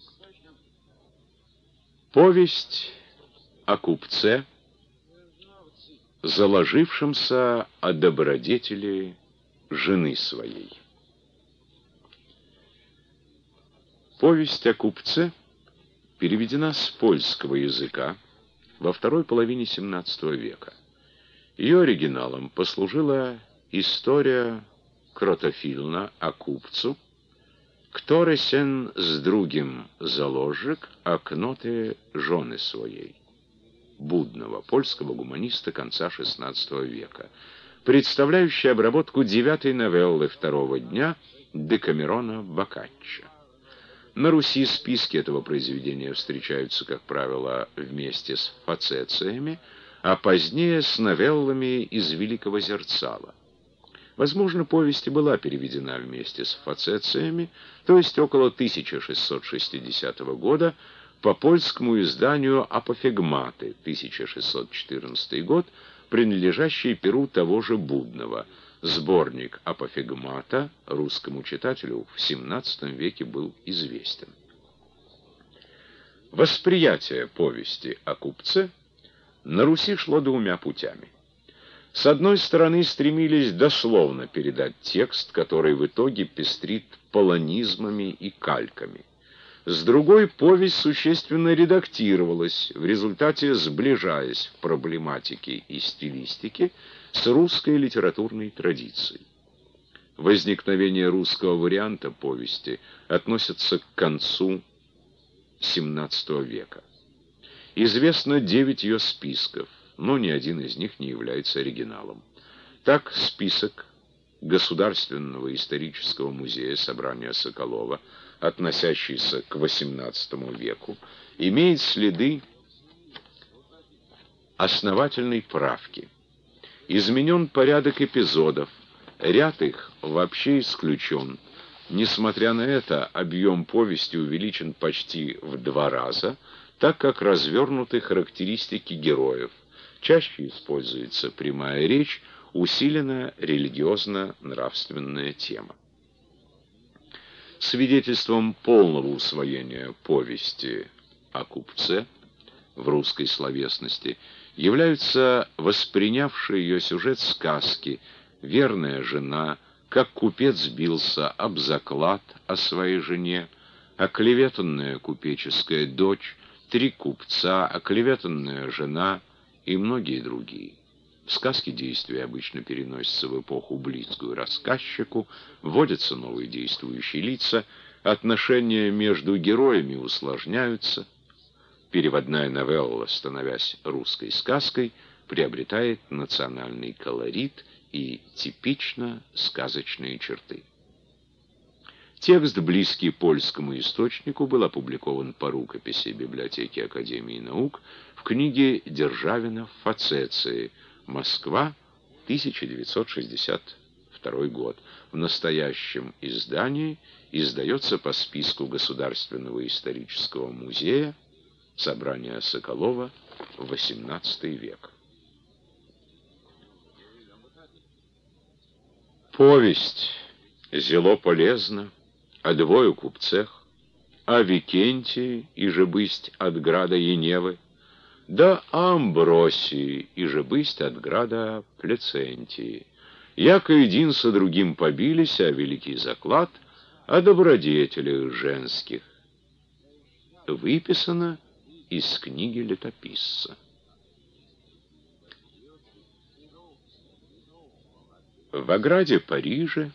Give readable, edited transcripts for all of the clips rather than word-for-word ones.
Повесть о купце, заложившемся о добродетели жены своей. Повесть о купце переведена с польского языка во второй половине XVII века. Ее оригиналом послужила история Кротофилна о купцу, который сен с другим заложник окноты жены своей, Будного, польского гуманиста конца XVI века, представляющий обработку 9-й новеллы второго дня Декамерона Боккаччо. На Руси списки этого произведения встречаются, как правило, вместе с фацециями, а позднее с новеллами из Великого Зерцала. Возможно, повесть и была переведена вместе с фацециями, то есть около 1660 года, по польскому изданию «Апофегматы», 1614 год, принадлежащий перу того же Будного. Сборник «Апофегмата» русскому читателю в XVII веке был известен. Восприятие повести о купце на Руси шло двумя путями. С одной стороны, стремились дословно передать текст, который в итоге пестрит полонизмами и кальками. С другой, повесть существенно редактировалась, в результате сближаясь в проблематике и стилистике с русской литературной традицией. Возникновение русского варианта повести относится к концу XVII века. Известно 9 ее списков, но ни один из них не является оригиналом. Так, список Государственного исторического музея собрания Соколова, относящийся к XVIII веку, имеет следы основательной правки. Изменен порядок эпизодов, ряд их вообще исключен. Несмотря на это, объем повести увеличен почти в 2 раза, так как развернуты характеристики героев. Чаще используется прямая речь, усилена религиозно-нравственная тема. Свидетельством полного усвоения повести о купце в русской словесности являются воспринявшие ее сюжет сказки «Верная жена», «Как купец бился об заклад о своей жене», «Оклеветанная купеческая дочь», «Три купца», «Оклеветанная жена» и многие другие. В сказке действия обычно переносятся в эпоху близкую рассказчику, вводятся новые действующие лица, отношения между героями усложняются. Переводная новелла, становясь русской сказкой, приобретает национальный колорит и типично сказочные черты. Текст, близкий польскому источнику, был опубликован по рукописи библиотеки Академии наук в книге Державина «Фацеции», Москва, 1962 год. В настоящем издании издается по списку Государственного исторического музея собрания Соколова, XVIII век. Повесть зело полезна о двою купцах, о Викентии, иже бысть от града Еневы, да Амбросии, иже бысть от града Плецентии. Яко един со другим побились, а великий заклад о добродетелях женских. Выписано из книги летописца. В ограде Парижа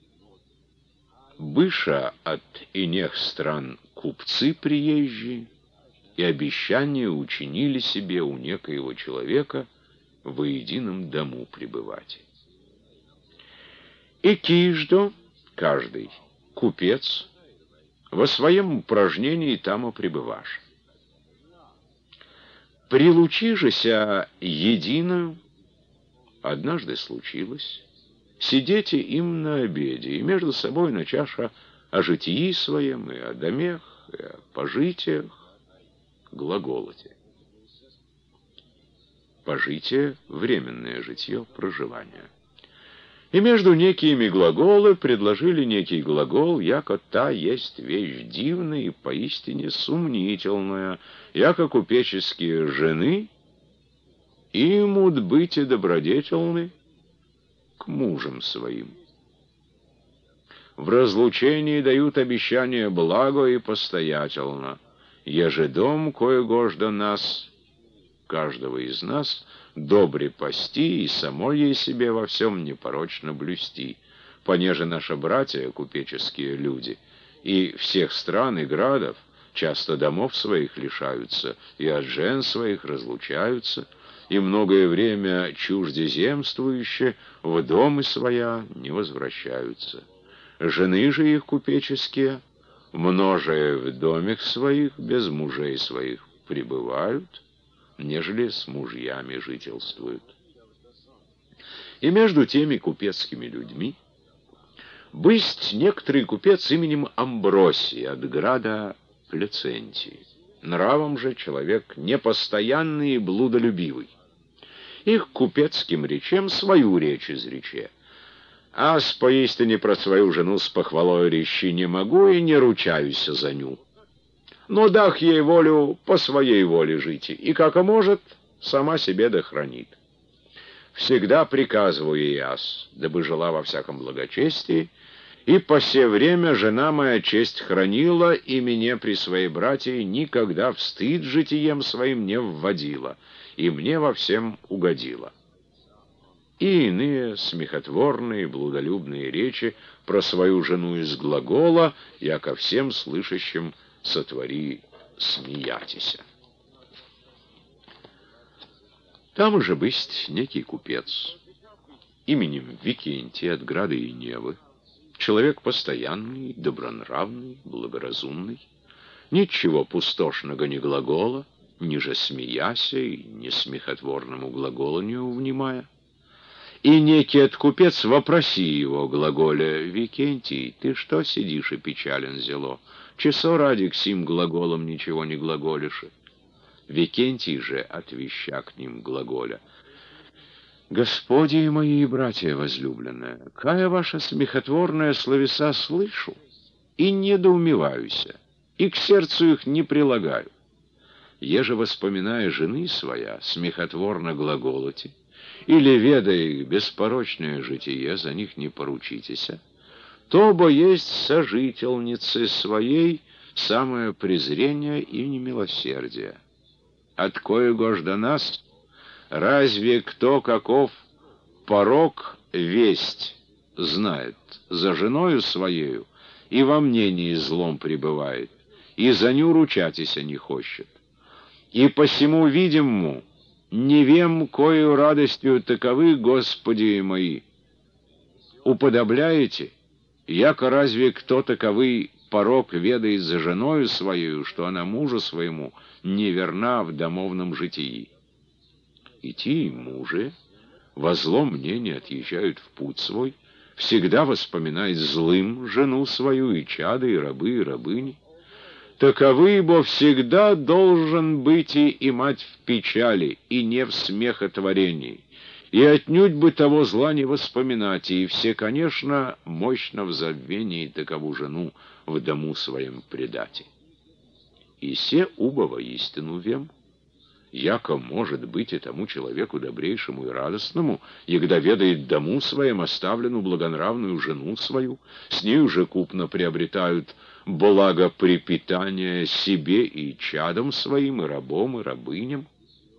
быша от инех стран купцы приезжие и обещание учинили себе у некоего человека во едином дому пребывать. И киждо, каждый купец, во своем упражнении тамо пребываш. Прилучижеся едино, однажды случилось, сидите им на обеде, и между собой на чаша о житии своем, и о домех, и о пожитиях глаголоте. Пожитие — временное житье, проживание. И между некими глаголы предложили некий глагол, яко та есть вещь дивная и поистине сумнительная, яко купеческие жены имут быть и добродетельны к мужам своим. В разлучении дают обещание благо и постоятельно, еже дом, коего нас, каждого из нас, добре пасти и самой ей себе во всем непорочно блюсти, понеже наши братья, купеческие люди, и всех стран и градов часто домов своих лишаются, и от жен своих разлучаются, и многое время чуждеземствующие в дома своя не возвращаются. Жены же их купеческие, множая в домах своих, без мужей своих пребывают, нежели с мужьями жительствуют. И между теми купецкими людьми бысть некоторый купец именем Амбросий от града Плецентии. Нравом же человек непостоянный и блудолюбивый. Их купецким речем свою речь изрече. А с поистине про свою жену с похвалой речи не могу и не ручаюсь за ню. Но дах ей волю по своей воле жить, и, как и может, сама себе дохранит. Всегда приказываю яс, дабы жила во всяком благочестии, и по се время жена моя честь хранила, и меня при своей братье никогда в стыд житием своим не вводила, и мне во всем угодила. И иные смехотворные, блудолюбные речи про свою жену из глагола, яко всем слышащим сотвори смеятися. Там же бысть некий купец, именем Викентий от града Иневы, человек постоянный, добронравный, благоразумный, ничего пустошного ни глагола, ни же смеяся и ни смехотворному глаголу не внимая. И некий откупец вопроси его глаголя: «Викентий, ты что сидишь и печален зело? Часо ради к сим глаголам ничего не глаголишь?» Викентий же, отвеща к ним глаголя: «Господи мои и братья возлюбленные, кая ваша смехотворная словеса слышу, и недоумеваюся, и к сердцу их не прилагаю. Еже, воспоминая жены своя, смехотворно глаголоти, или, ведая их беспорочное житие, за них не поручитеся, то бо есть сожительницы своей самое презрение и немилосердие. От коего ж до нас, разве кто каков порок весть знает за женою своею, и во мнении злом пребывает, и за ню ручатися не хочет. И посему видимому, не вем, кою радостью таковы, Господи мои, уподобляете, яко разве кто таковый порок ведает за женою своею, что она мужу своему неверна в домовном житии. И те мужи во злом мнении отъезжают в путь свой, всегда воспоминают злым жену свою, и чады, и рабы, и рабыни. Таковы, бо всегда должен быть и мать в печали, и не в смехотворении, и отнюдь бы того зла не воспоминать, и все, конечно, мощно в забвении такову жену в дому своем предати. И се убова истину вем, яко может быть и тому человеку добрейшему и радостному, егда ведает дому своем оставленную благонравную жену свою, с нею же купно приобретают благопрепитание себе и чадам своим, и рабом, и рабыням,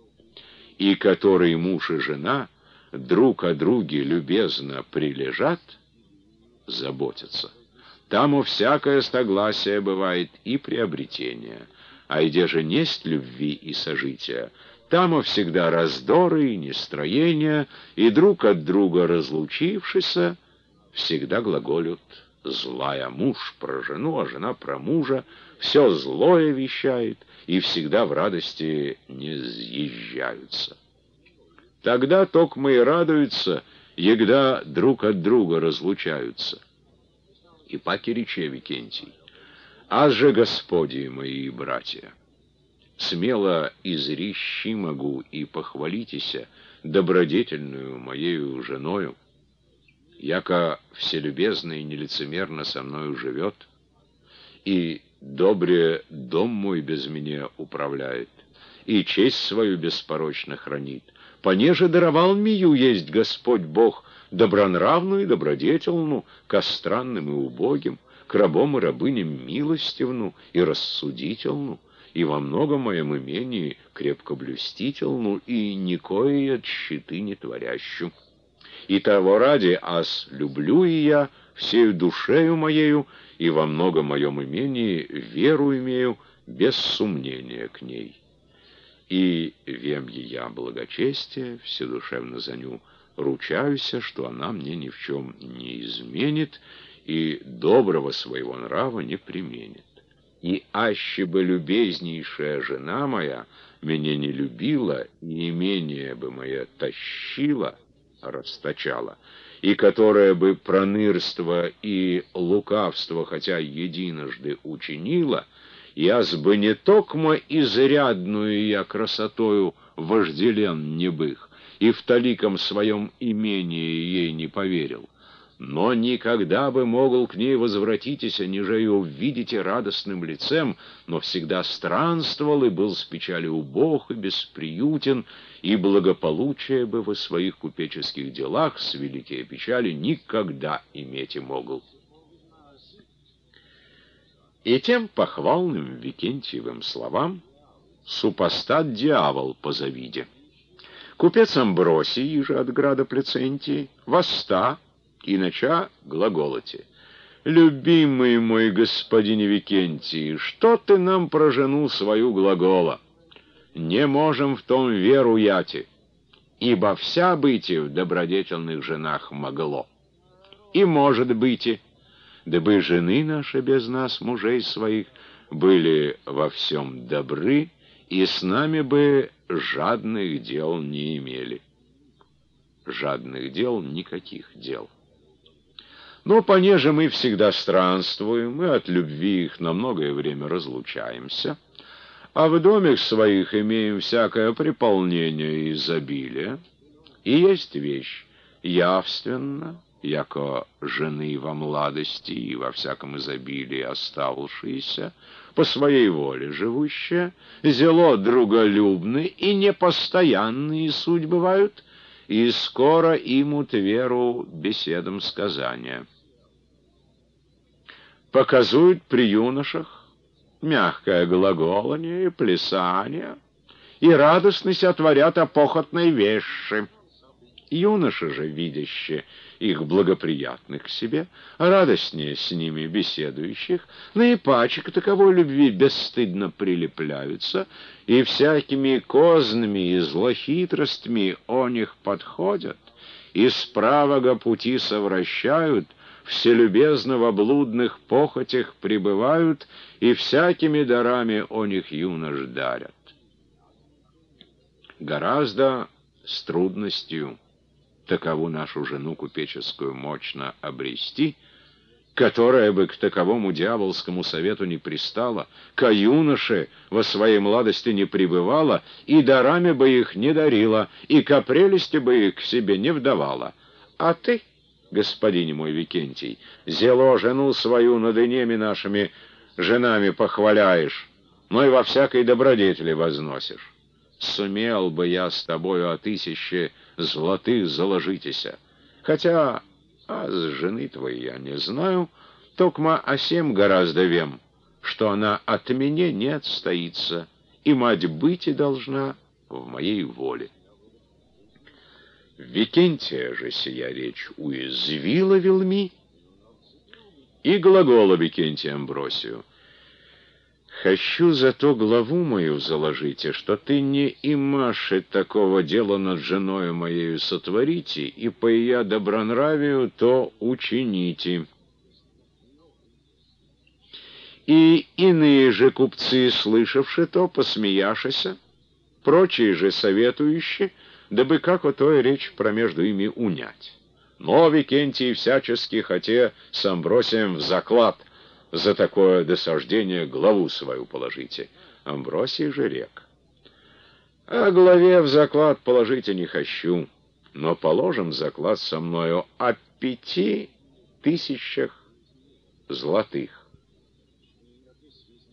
и который муж и жена друг о друге любезно прилежат, заботятся. Таму всякое согласие бывает и приобретение, а где же несть любви и сожития, таму всегда раздоры и нестроения, и друг от друга разлучившися, всегда глаголют: злая муж про жену, а жена про мужа, все злое вещает, и всегда в радости не съезжаются. Тогда токмо и радуются, егда друг от друга разлучаются. И паки рече Викентий: «Аз же, Господи мои братья, смело изрещи могу и похвалитеся добродетельную моею женою, яко вселюбезно и нелицемерно со мною живет, и добре дом мой без меня управляет, и честь свою беспорочно хранит, понеже даровал мию есть Господь Бог добронравную и добродетельну, ко странным и убогим, к рабам и рабыням милостивну и рассудительну, и во многом моем имении крепко блюстительну, и никоя щиты не творящу. И того ради ас люблю и я всею душею моею, и во многом моем имении веру имею без сомнения к ней. И вем я благочестие, вседушевно за ню ручаюся, что она мне ни в чем не изменит и доброго своего нрава не применит. И аще бы любезнейшая жена моя меня не любила, и имение бы мое тащила, расточала, и которое бы пронырство и лукавство хотя единожды учинила, яс бы не токмо изрядную я красотою вожделен не бых, и в таликом своем имении ей не поверил, но никогда бы могл к ней возвратитесь, ниже ее увидите радостным лицем, но всегда странствовал и был с печали убог и бесприютен, и благополучие бы во своих купеческих делах с великие печали никогда иметь и могл. И тем похвальным Викентьевым словам супостат дьявол позавидя. Купец Амбросий же от града Плецентии восста и нача глаголоте: «Любимый мой господин Викентий, что ты нам про жену свою глагола? Не можем в том веру яти, ибо вся быти в добродетельных женах могло. И может быть, дабы жены наши без нас, мужей своих, были во всем добры, и с нами бы жадных дел не имели». Жадных дел, никаких дел. Но понеже мы всегда странствуем, мы от любви их на многое время разлучаемся, а в домах своих имеем всякое приполнение и изобилие, и есть вещь явственно, яко жены во младости и во всяком изобилии оставшиеся, по своей воле живущие, зело друголюбны и непостоянные суть бывают, и скоро имут веру беседам сказания. Показуют при юношах мягкое глаголание и плясание, и радостность отворят о похотной вещи. Юноши же, видящие их благоприятных к себе, радостнее с ними беседующих, наипаче к таковой любви бесстыдно прилепляются, и всякими кознями и злохитростями о них подходят, и с правого пути совращают, вселюбезно во блудных похотях пребывают, и всякими дарами о них юнош дарят. Гораздо с трудностью такову нашу жену купеческую мощно обрести, которая бы к таковому дьяволскому совету не пристала, ко юноше во своей младости не пребывала, и дарами бы их не дарила, и ко прелести бы их к себе не вдавала. А ты, господин мой Викентий, зело жену свою над инеми нашими женами похваляешь, но и во всякой добродетели возносишь. Сумел бы я с тобою о 1000 золотых заложитеся, хотя с жены твоей я не знаю, токма о сем гораздо вем, что она от меня не отстоится, и мать быть и должна в моей воле. Викентия же сия речь уязвила велми, и глагола Викентия Амбросию: «Хочу зато главу мою заложите, что ты не имаши такого дела над женою моею сотворите, и по ее добронравию то учините». И иные же купцы, слышавши то, посмеяшися, прочие же советующие, дабы как о той речь промежду ими унять. Но Викентий всячески хоте с Амбросием в заклад за такое досаждение главу свою положите. Амбросий же рек: «А главе в заклад положите не хочу, но положим заклад со мною от 5000 золотых.